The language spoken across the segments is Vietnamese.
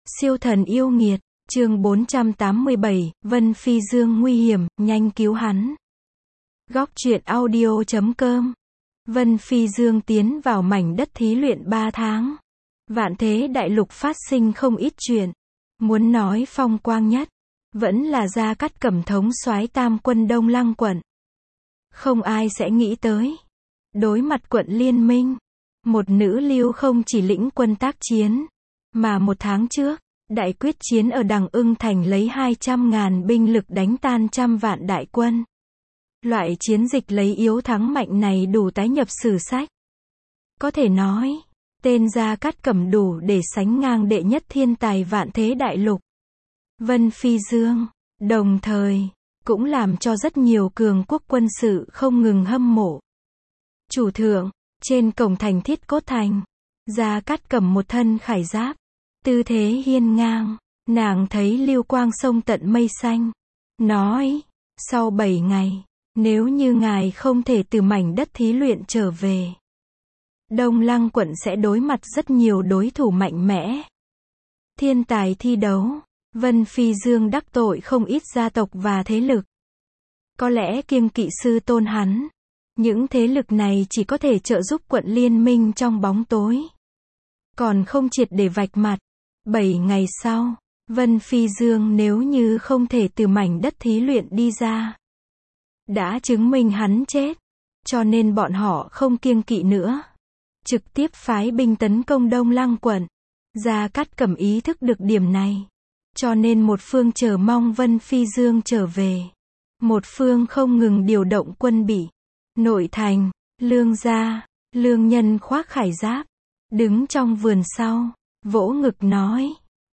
Siêu thần yêu nghiệt, chương 487, Vân Phi Dương nguy hiểm, nhanh cứu hắn. Góc truyện audio.com. Vân Phi Dương tiến vào mảnh đất thí luyện 3 tháng. Vạn thế đại lục phát sinh không ít chuyện. Muốn nói phong quang nhất, vẫn là Gia Cát Cẩm thống soái tam quân Đông Lăng quận. Không ai sẽ nghĩ tới. Đối mặt quận liên minh, một nữ lưu không chỉ lĩnh quân tác chiến, mà 1 tháng trước, đại quyết chiến ở Đằng Ưng Thành lấy 200.000 binh lực đánh tan trăm vạn đại quân. Loại chiến dịch lấy yếu thắng mạnh này đủ tái nhập sử sách. Có thể nói, tên Gia Cát Cẩm đủ để sánh ngang đệ nhất thiên tài vạn thế đại lục. Vân Phi Dương, đồng thời, cũng làm cho rất nhiều cường quốc quân sự không ngừng hâm mộ. Chủ thượng, trên cổng thành Thiết Cốt Thành, Gia Cát Cẩm một thân khải giáp, tư thế hiên ngang, nàng thấy lưu quang sông tận mây xanh, nói, sau 7 ngày, nếu như ngài không thể từ mảnh đất thí luyện trở về, Đông Lăng quận sẽ đối mặt rất nhiều đối thủ mạnh mẽ. Thiên tài thi đấu, Vân Phi Dương đắc tội không ít gia tộc và thế lực. Có lẽ kiêng kỵ sư tôn hắn, những thế lực này chỉ có thể trợ giúp quận liên minh trong bóng tối, còn không triệt để vạch mặt. 7 ngày sau, Vân Phi Dương nếu như không thể từ mảnh đất thí luyện đi ra, đã chứng minh hắn chết, cho nên bọn họ không kiêng kỵ nữa, trực tiếp phái binh tấn công Đông Lăng quận. Gia Cát Cẩm ý thức được điểm này, cho nên một phương chờ mong Vân Phi Dương trở về, một phương không ngừng điều động quân bị. Nội thành, Lương gia, Lương Nhân khoác khải giáp, đứng trong vườn sau, vỗ ngực nói,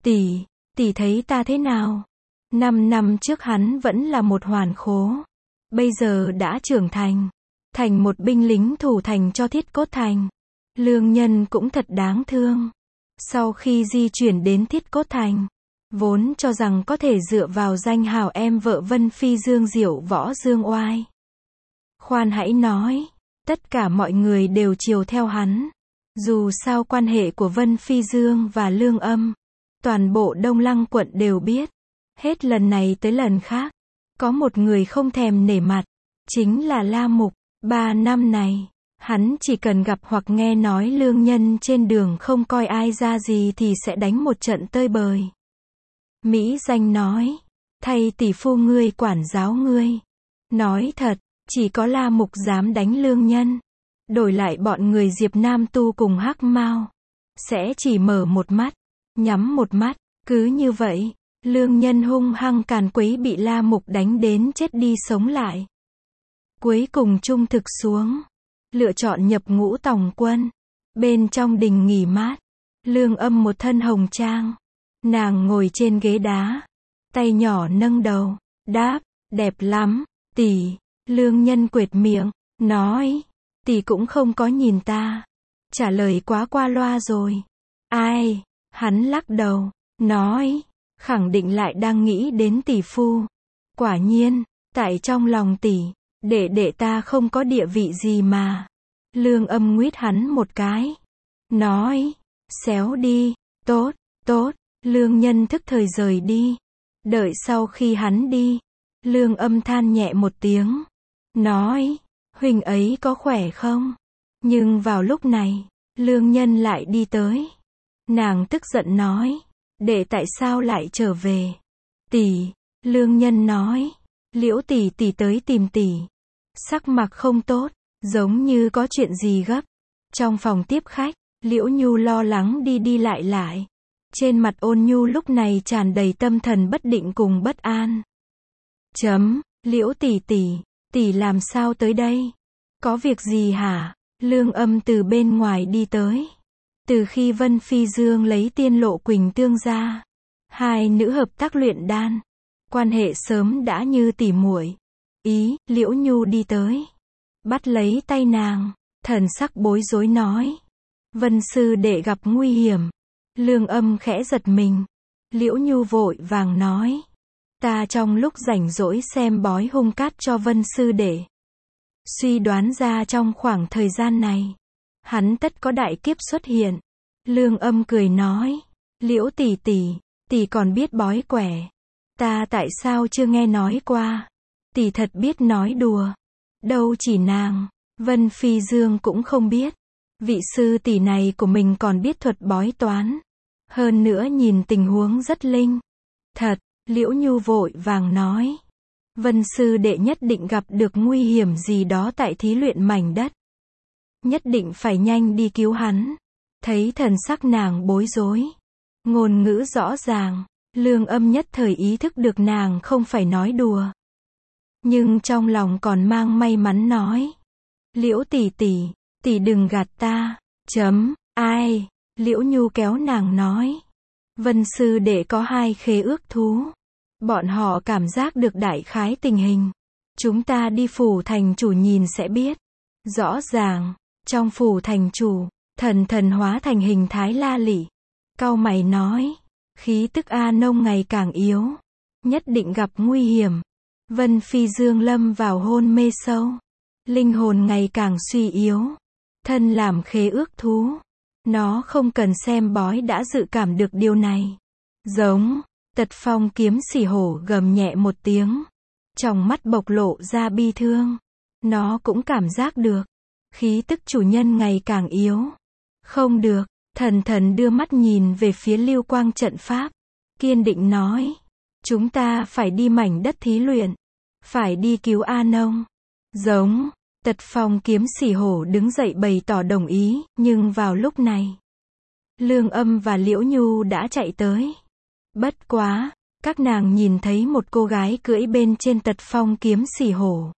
tỷ thấy ta thế nào? 5 năm trước hắn vẫn là một hoàn khố, bây giờ đã trưởng thành, thành một binh lính thủ thành cho Thiết Cốt Thành. Lương Nhân cũng thật đáng thương. Sau khi di chuyển đến Thiết Cốt Thành, vốn cho rằng có thể dựa vào danh hào em vợ Vân Phi Dương diệu võ dương oai. Khoan hãy nói, tất cả mọi người đều chiều theo hắn. Dù sao quan hệ của Vân Phi Dương và Lương Âm, toàn bộ Đông Lăng quận đều biết. Hết lần này tới lần khác, có một người không thèm nể mặt, chính là La Mục. 3 năm này, hắn chỉ cần gặp hoặc nghe nói Lương Nhân trên đường không coi ai ra gì thì sẽ đánh một trận tơi bời. Mỹ Danh nói, thay tỷ phu ngươi quản giáo ngươi. Nói thật, chỉ có La Mục dám đánh Lương Nhân. Đổi lại bọn người Diệp Nam Tu cùng Hắc Mao, sẽ chỉ mở một mắt, nhắm một mắt. Cứ như vậy, Lương Nhân hung hăng càn quấy bị La Mục đánh đến chết đi sống lại. Cuối cùng trung thực xuống, lựa chọn nhập ngũ tòng quân. Bên trong đình nghỉ mát, Lương Âm một thân hồng trang, nàng ngồi trên ghế đá, tay nhỏ nâng đầu, đáp, đẹp lắm, tỷ. Lương Nhân quệt miệng, nói, tỷ cũng không có nhìn ta. Trả lời quá qua loa rồi. Ai? Hắn lắc đầu, nói, khẳng định lại đang nghĩ đến tỷ phu. Quả nhiên, tại trong lòng tỷ, đệ ta không có địa vị gì mà. Lương Âm nguyết hắn một cái, nói, xéo đi, tốt, tốt. Lương Nhân thức thời rời đi. Đợi sau khi hắn đi, Lương Âm than nhẹ một tiếng, nói, huynh ấy có khỏe không? Nhưng vào lúc này, Lương Nhân lại đi tới. Nàng tức giận nói, đệ tại sao lại trở về? Tỷ. Lương Nhân nói, Liễu tỷ tới tìm tỷ. Sắc mặt không tốt, giống như có chuyện gì gấp. Trong phòng tiếp khách, Liễu Nhu lo lắng đi lại. Trên mặt Ôn Nhu lúc này tràn đầy tâm thần bất định cùng bất an. Liễu tỷ làm sao tới đây? Có việc gì hả? Lương Âm từ bên ngoài đi tới. Từ khi Vân Phi Dương lấy Tiên Lộ Quỳnh Tương ra, hai nữ hợp tác luyện đan, quan hệ sớm đã như tỉ muội. Liễu Nhu đi tới, bắt lấy tay nàng, thần sắc bối rối nói, Vân sư đệ gặp nguy hiểm. Lương Âm khẽ giật mình. Liễu Nhu vội vàng nói, ta trong lúc rảnh rỗi xem bói hung cát cho Vân sư đệ, suy đoán ra trong khoảng thời gian này, hắn tất có đại kiếp xuất hiện. Lương Âm cười nói, Liễu tỷ, Tỷ còn biết bói quẻ. Ta tại sao chưa nghe nói qua? Tỷ thật biết nói đùa. Đâu chỉ nàng, Vân Phi Dương cũng không biết. Vị sư tỷ này của mình còn biết thuật bói toán. Hơn nữa nhìn tình huống rất linh. Thật, Liễu Nhu vội vàng nói. Vân sư đệ nhất định gặp được nguy hiểm gì đó tại thí luyện mảnh đất. Nhất định phải nhanh đi cứu hắn. Thấy thần sắc nàng bối rối. Ngôn ngữ rõ ràng, Lương Âm nhất thời ý thức được nàng không phải nói đùa. Nhưng trong lòng còn mang may mắn nói. Liễu tỷ tỷ, tỷ đừng gạt ta. Ai? Liễu Nhu kéo nàng nói. Vân sư đệ có 2 khế ước thú. Bọn họ cảm giác được đại khái tình hình. Chúng ta đi phủ thành chủ nhìn sẽ biết. Rõ ràng, trong phủ thành chủ, thần hóa thành hình thái la lị. Cau mày nói, khí tức A Nông ngày càng yếu. Nhất định gặp nguy hiểm. Vân Phi Dương lâm vào hôn mê sâu. Linh hồn ngày càng suy yếu. Thân làm khế ước thú. Nó không cần xem bói đã dự cảm được điều này. Giống, Tật Phong kiếm xỉ hổ gầm nhẹ một tiếng. Trong mắt bộc lộ ra bi thương. Nó cũng cảm giác được. Khí tức chủ nhân ngày càng yếu. Không được, thần đưa mắt nhìn về phía lưu quang trận pháp. Kiên định nói. Chúng ta phải đi mảnh đất thí luyện. Phải đi cứu A Nông. Giống, Tật Phong kiếm xỉ hổ đứng dậy bày tỏ đồng ý, nhưng vào lúc này, Lương Âm và Liễu Nhu đã chạy tới. Bất quá, các nàng nhìn thấy một cô gái cưỡi bên trên Tật Phong kiếm xỉ hổ.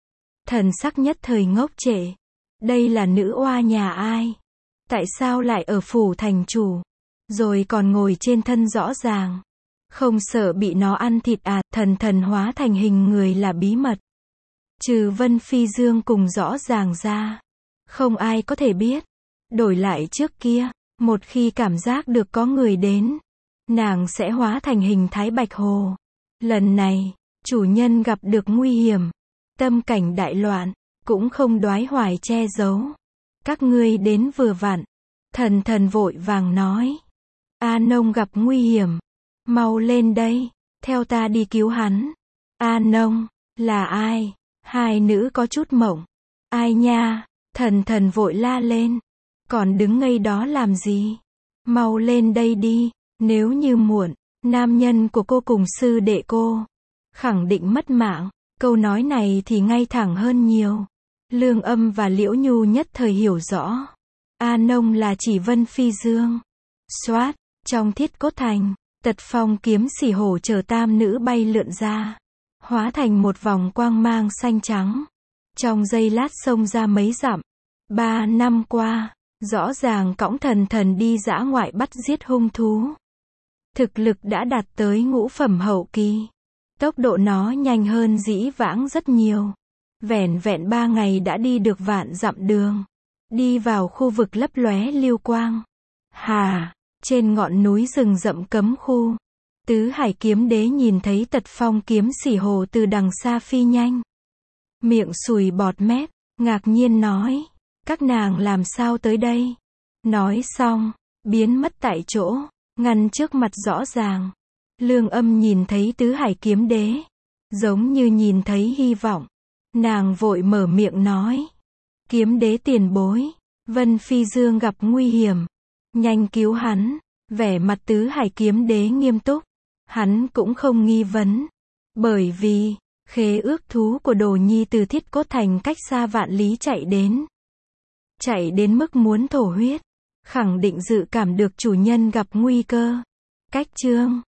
Thần sắc nhất thời ngốc trệ. Đây là nữ oa nhà ai? Tại sao lại ở phủ thành chủ? Rồi còn ngồi trên thân rõ ràng. Không sợ bị nó ăn thịt à? Thần hóa thành hình người là bí mật. Trừ Vân Phi Dương cùng rõ ràng ra. Không ai có thể biết. Đổi lại trước kia, một khi cảm giác được có người đến, nàng sẽ hóa thành hình thái bạch hồ. Lần này, chủ nhân gặp được nguy hiểm. Tâm cảnh đại loạn, cũng không đoái hoài che giấu. Các ngươi đến vừa vặn. Thần vội vàng nói. A Nông gặp nguy hiểm. Mau lên đây, theo ta đi cứu hắn. A Nông, là ai? 2 nữ có chút mộng. Ai nha? Thần vội la lên. Còn đứng ngây đó làm gì? Mau lên đây đi, nếu như muộn, nam nhân của cô cùng sư đệ cô khẳng định mất mạng. Câu nói này thì ngay thẳng hơn nhiều. Lương Âm và Liễu Nhu nhất thời hiểu rõ. A Nông là chỉ Vân Phi Dương. Xoát, trong thiết cốt thành, Tật Phong kiếm xỉ hổ chờ tam nữ bay lượn ra. Hóa thành một vòng quang mang xanh trắng. Trong giây lát xông ra mấy dặm. 3 năm qua, rõ ràng cõng thần đi dã ngoại bắt giết hung thú. Thực lực đã đạt tới ngũ phẩm hậu kỳ. Tốc độ nó nhanh hơn dĩ vãng rất nhiều. Vẻn 3 ngày đã đi được vạn dặm đường. Đi vào khu vực lấp lóe lưu quang. Trên ngọn núi rừng rậm cấm khu. Tứ Hải kiếm đế nhìn thấy Tật Phong kiếm xỉ hổ từ đằng xa phi nhanh. Miệng sùi bọt mép, ngạc nhiên nói. Các nàng làm sao tới đây? Nói xong, biến mất tại chỗ, ngăn trước mặt rõ ràng. Lương Âm nhìn thấy Tứ Hải kiếm đế. Giống như nhìn thấy hy vọng. Nàng vội mở miệng nói. Kiếm đế tiền bối. Vân Phi Dương gặp nguy hiểm. Nhanh cứu hắn. Vẻ mặt Tứ Hải kiếm đế nghiêm túc. Hắn cũng không nghi vấn. Bởi vì, khế ước thú của Đồ Nhi từ Thiết Cốt Thành cách xa vạn lý chạy đến. Chạy đến mức muốn thổ huyết. Khẳng định dự cảm được chủ nhân gặp nguy cơ. Cách chương